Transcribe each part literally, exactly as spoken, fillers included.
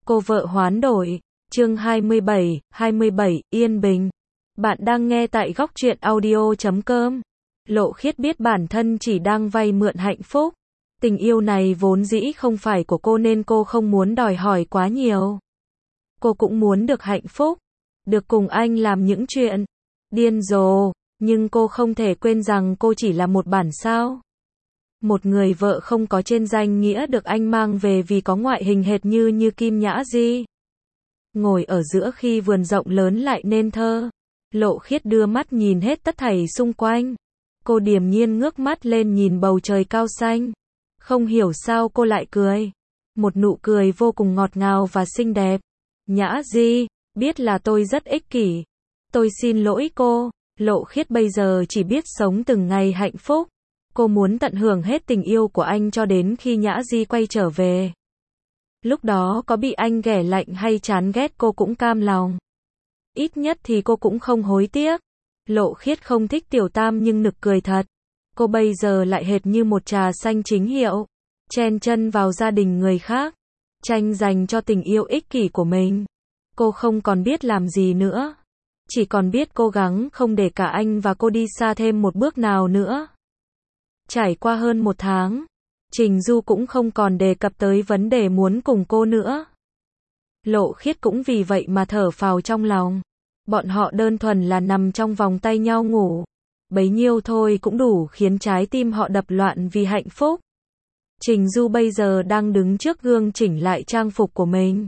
Cô vợ hoán đổi. Chương hai mươi bảy, hai mươi bảy, Yên Bình. Bạn đang nghe tại góc truyện audio chấm com. Lộ Khiết biết bản thân chỉ đang vay mượn hạnh phúc. Tình yêu này vốn dĩ không phải của cô nên cô không muốn đòi hỏi quá nhiều. Cô cũng muốn được hạnh phúc, được cùng anh làm những chuyện điên rồ, nhưng cô không thể quên rằng cô chỉ là một bản sao. Một người vợ không có trên danh nghĩa được anh mang về vì có ngoại hình hệt như như Kim Nhã Di. Ngồi ở giữa khi vườn rộng lớn lại nên thơ. Lộ Khiết đưa mắt nhìn hết tất thảy xung quanh. Cô điềm nhiên ngước mắt lên nhìn bầu trời cao xanh. Không hiểu sao cô lại cười. Một nụ cười vô cùng ngọt ngào và xinh đẹp. Nhã Di, biết là tôi rất ích kỷ. Tôi xin lỗi cô. Lộ Khiết bây giờ chỉ biết sống từng ngày hạnh phúc. Cô muốn tận hưởng hết tình yêu của anh cho đến khi Nhã Di quay trở về. Lúc đó có bị anh ghẻ lạnh hay chán ghét cô cũng cam lòng. Ít nhất thì cô cũng không hối tiếc. Lộ Khiết không thích Tiểu Tam nhưng nực cười thật. Cô bây giờ lại hệt như một trà xanh chính hiệu. Chen chân vào gia đình người khác. Tranh giành cho tình yêu ích kỷ của mình. Cô không còn biết làm gì nữa. Chỉ còn biết cố gắng không để cả anh và cô đi xa thêm một bước nào nữa. Trải qua hơn một tháng, Trình Du cũng không còn đề cập tới vấn đề muốn cùng cô nữa. Lộ Khiết cũng vì vậy mà thở phào trong lòng. Bọn họ đơn thuần là nằm trong vòng tay nhau ngủ. Bấy nhiêu thôi cũng đủ khiến trái tim họ đập loạn vì hạnh phúc. Trình Du bây giờ đang đứng trước gương chỉnh lại trang phục của mình.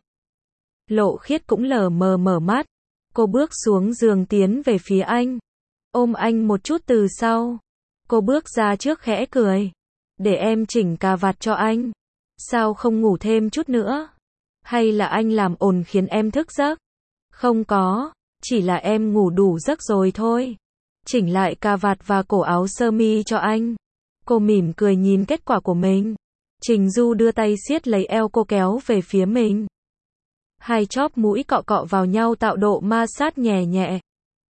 Lộ Khiết cũng lờ mờ mở mắt. Cô bước xuống giường tiến về phía anh. Ôm anh một chút từ sau. Cô bước ra trước khẽ cười. Để em chỉnh cà vạt cho anh. Sao không ngủ thêm chút nữa? Hay là anh làm ồn khiến em thức giấc? Không có, chỉ là em ngủ đủ giấc rồi thôi. Chỉnh lại cà vạt và cổ áo sơ mi cho anh. Cô mỉm cười nhìn kết quả của mình. Trình Du đưa tay siết lấy eo cô kéo về phía mình. Hai chóp mũi cọ cọ vào nhau tạo độ ma sát nhẹ nhẹ.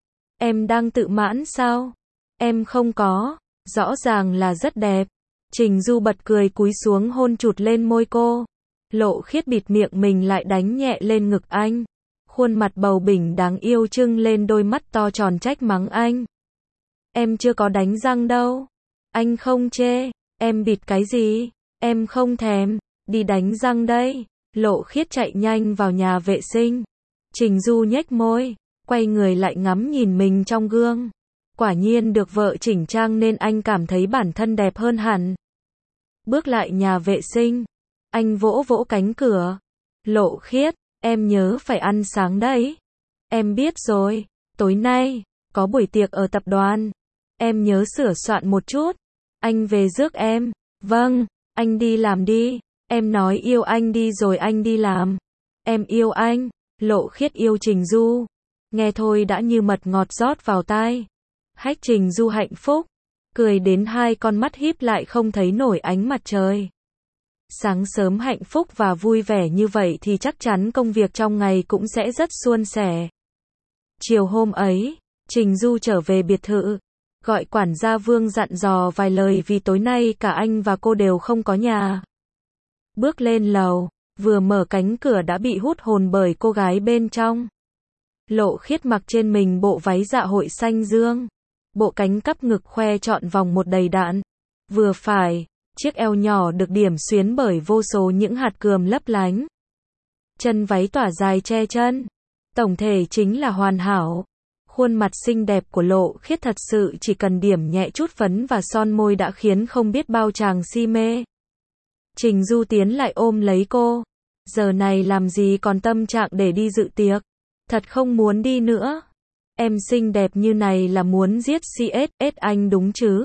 Em đang tự mãn sao? Em không có, rõ ràng là rất đẹp. Trình Du bật cười cúi xuống hôn chụt lên môi cô. Lộ Khiết bịt miệng mình lại đánh nhẹ lên ngực anh. Khuôn mặt bầu bỉnh đáng yêu trưng lên đôi mắt to tròn trách mắng anh. Em chưa có đánh răng đâu. Anh không chê. Em bịt cái gì? Em không thèm. Đi đánh răng đây. Lộ Khiết chạy nhanh vào nhà vệ sinh. Trình Du nhếch môi, quay người lại ngắm nhìn mình trong gương. Quả nhiên được vợ chỉnh trang nên anh cảm thấy bản thân đẹp hơn hẳn. Bước lại nhà vệ sinh, anh vỗ vỗ cánh cửa. Lộ Khiết, em nhớ phải ăn sáng đấy. Em biết rồi, tối nay, có buổi tiệc ở tập đoàn. Em nhớ sửa soạn một chút. Anh về rước em. Vâng, anh đi làm đi. Em nói yêu anh đi rồi anh đi làm. Em yêu anh. Lộ Khiết yêu Trình Du. Nghe thôi đã như mật ngọt rót vào tai. Hách Trình Du hạnh phúc. Cười đến hai con mắt híp lại không thấy nổi ánh mặt trời. Sáng sớm hạnh phúc và vui vẻ như vậy thì chắc chắn công việc trong ngày cũng sẽ rất suôn sẻ. Chiều hôm ấy, Trình Du trở về biệt thự. Gọi quản gia Vương dặn dò vài lời vì tối nay cả anh và cô đều không có nhà. Bước lên lầu, vừa mở cánh cửa đã bị hút hồn bởi cô gái bên trong. Lộ Khiết mặc trên mình bộ váy dạ hội xanh dương. Bộ cánh cắp ngực khoe trọn vòng một đầy đặn. Vừa phải, chiếc eo nhỏ được điểm xuyến bởi vô số những hạt cườm lấp lánh. Chân váy tỏa dài che chân. Tổng thể chính là hoàn hảo. Khuôn mặt xinh đẹp của Lộ Khiết thật sự chỉ cần điểm nhẹ chút phấn và son môi đã khiến không biết bao chàng si mê. Trình Du tiến lại ôm lấy cô. Giờ này làm gì còn tâm trạng để đi dự tiệc. Thật không muốn đi nữa. Em xinh đẹp như này là muốn giết xê ét ét anh đúng chứ?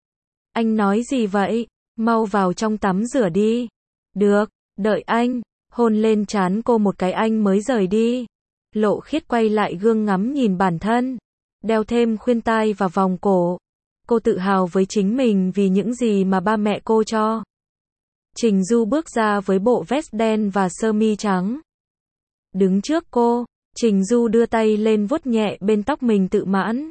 Anh nói gì vậy? Mau vào trong tắm rửa đi. Được, đợi anh. Hôn lên trán cô một cái anh mới rời đi. Lộ Khiết quay lại gương ngắm nhìn bản thân. Đeo thêm khuyên tai và vòng cổ. Cô tự hào với chính mình vì những gì mà ba mẹ cô cho. Trình Du bước ra với bộ vest đen và sơ mi trắng. Đứng trước cô, Trình Du đưa tay lên vuốt nhẹ bên tóc mình tự mãn.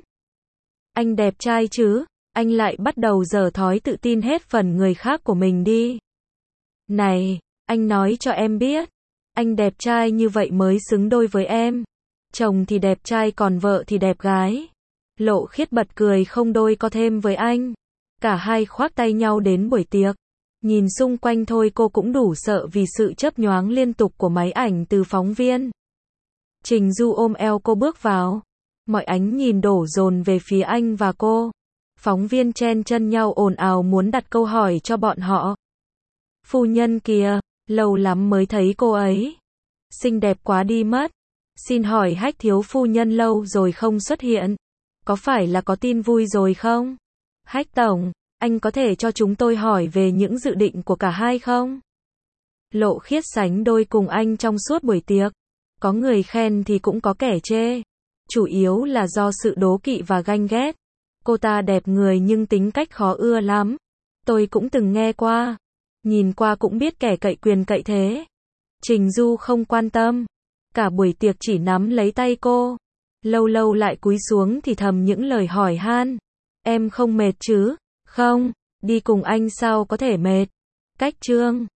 Anh đẹp trai chứ? Anh lại bắt đầu dở thói tự tin hết phần người khác của mình đi. Này, anh nói cho em biết, Anh đẹp trai như vậy mới xứng đôi với em. Chồng thì đẹp trai còn vợ thì đẹp gái. Lộ Khiết bật cười không đôi co thêm với anh. Cả hai khoác tay nhau đến buổi tiệc. Nhìn xung quanh thôi cô cũng đủ sợ vì sự chớp nhoáng liên tục của máy ảnh từ phóng viên. Trình Du ôm eo cô bước vào. Mọi ánh nhìn đổ dồn về phía anh và cô. Phóng viên chen chân nhau ồn ào muốn đặt câu hỏi cho bọn họ. Phu nhân kìa, lâu lắm mới thấy cô ấy. Xinh đẹp quá đi mất. Xin hỏi Hách thiếu phu nhân lâu rồi không xuất hiện. Có phải là có tin vui rồi không? Hách tổng, anh có thể cho chúng tôi hỏi về những dự định của cả hai không? Lộ Khiết sánh đôi cùng anh trong suốt buổi tiệc. Có người khen thì cũng có kẻ chê. Chủ yếu là do sự đố kỵ và ganh ghét. Cô ta đẹp người nhưng tính cách khó ưa lắm. Tôi cũng từng nghe qua. Nhìn qua cũng biết kẻ cậy quyền cậy thế. Trình Du không quan tâm. Cả buổi tiệc chỉ nắm lấy tay cô. Lâu lâu lại cúi xuống thì thầm những lời hỏi han. Em không mệt chứ? Không, đi cùng anh sao có thể mệt. Cách trương.